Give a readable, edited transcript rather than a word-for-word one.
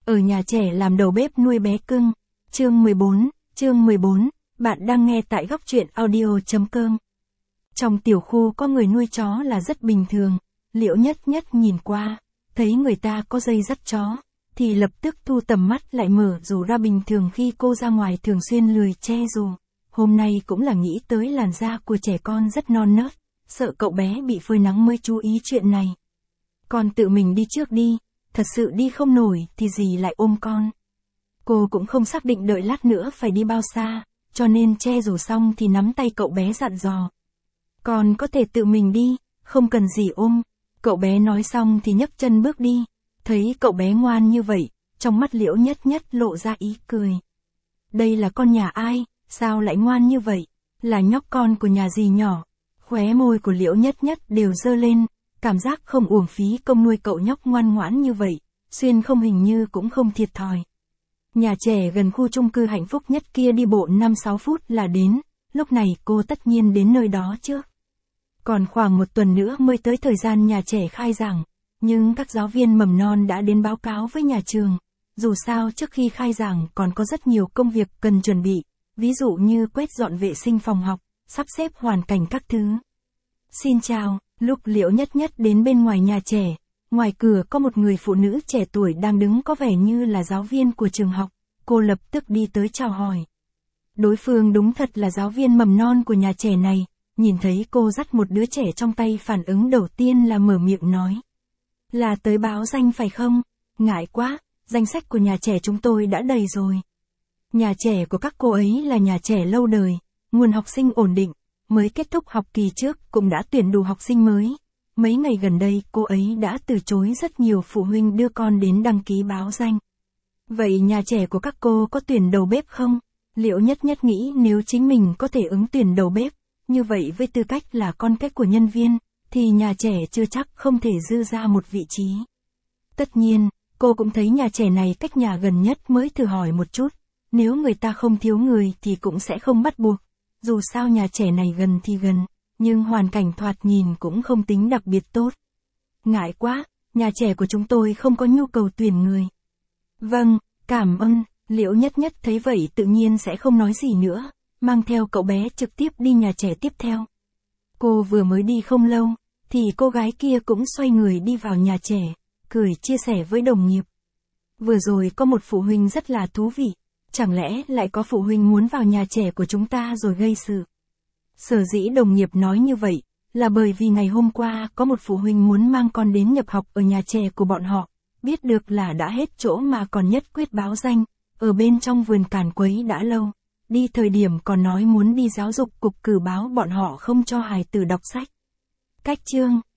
Ở nhà trẻ làm đầu bếp nuôi bé cưng. Chương 14, bạn đang nghe tại góc truyện audio.com. Trong tiểu khu có người nuôi chó là rất bình thường, Liễu Nhất Nhất nhìn qua, thấy người ta có dây dắt chó, thì lập tức thu tầm mắt lại mở dù ra. Bình thường khi cô ra ngoài thường xuyên lười che dù, hôm nay cũng là nghĩ tới làn da của trẻ con rất non nớt, sợ cậu bé bị phơi nắng mới chú ý chuyện này. Con tự mình đi trước đi, thật sự đi không nổi thì dì lại ôm con. Cô cũng không xác định đợi lát nữa phải đi bao xa, cho nên che dù xong thì nắm tay cậu bé dặn dò. Con có thể tự mình đi, không cần dì ôm. Cậu bé nói xong thì nhấc chân bước đi. Thấy cậu bé ngoan như vậy, trong mắt Liễu Nhất Nhất lộ ra ý cười. Đây là con nhà ai, sao lại ngoan như vậy? Là nhóc con của nhà dì nhỏ. Khóe môi của Liễu Nhất Nhất đều dơ lên, cảm giác không uổng phí công nuôi cậu nhóc ngoan ngoãn như vậy, xuyên không hình như cũng không thiệt thòi. Nhà trẻ gần khu chung cư hạnh phúc nhất kia đi bộ 5-6 phút là đến, lúc này cô tất nhiên đến nơi đó trước. Còn khoảng 1 tuần nữa mới tới thời gian nhà trẻ khai giảng, nhưng các giáo viên mầm non đã đến báo cáo với nhà trường. Dù sao trước khi khai giảng còn có rất nhiều công việc cần chuẩn bị, ví dụ như quét dọn vệ sinh phòng học, sắp xếp hoàn cảnh các thứ. Xin chào, lúc Liễu Nhất Nhất đến bên ngoài nhà trẻ, ngoài cửa có một người phụ nữ trẻ tuổi đang đứng có vẻ như là giáo viên của trường học, cô lập tức đi tới chào hỏi. Đối phương đúng thật là giáo viên mầm non của nhà trẻ này, nhìn thấy cô dắt một đứa trẻ trong tay phản ứng đầu tiên là mở miệng nói. Là tới báo danh phải không? Ngại quá, danh sách của nhà trẻ chúng tôi đã đầy rồi. Nhà trẻ của các cô ấy là nhà trẻ lâu đời, nguồn học sinh ổn định, mới kết thúc học kỳ trước cũng đã tuyển đủ học sinh mới. Mấy ngày gần đây cô ấy đã từ chối rất nhiều phụ huynh đưa con đến đăng ký báo danh. Vậy nhà trẻ của các cô có tuyển đầu bếp không? Liễu Nhất Nhất nghĩ nếu chính mình có thể ứng tuyển đầu bếp, như vậy với tư cách là con cái của nhân viên, thì nhà trẻ chưa chắc không thể dư ra một vị trí. Tất nhiên, cô cũng thấy nhà trẻ này cách nhà gần nhất mới thử hỏi một chút, nếu người ta không thiếu người thì cũng sẽ không bắt buộc. Dù sao nhà trẻ này gần thì gần, nhưng hoàn cảnh thoạt nhìn cũng không tính đặc biệt tốt. Ngại quá, nhà trẻ của chúng tôi không có nhu cầu tuyển người. Vâng, cảm ơn. Liễu Nhất Nhất thấy vậy tự nhiên sẽ không nói gì nữa, mang theo cậu bé trực tiếp đi nhà trẻ tiếp theo. Cô vừa mới đi không lâu, thì cô gái kia cũng xoay người đi vào nhà trẻ, cười chia sẻ với đồng nghiệp. Vừa rồi có một phụ huynh rất là thú vị, chẳng lẽ lại có phụ huynh muốn vào nhà trẻ của chúng ta rồi gây sự? Sở dĩ đồng nghiệp nói như vậy, là bởi vì ngày hôm qua có một phụ huynh muốn mang con đến nhập học ở nhà trẻ của bọn họ, biết được là đã hết chỗ mà còn nhất quyết báo danh, ở bên trong vườn càn quấy đã lâu. Đi thời điểm còn nói muốn đi giáo dục cục cử báo bọn họ không cho hài tử đọc sách. Cách chương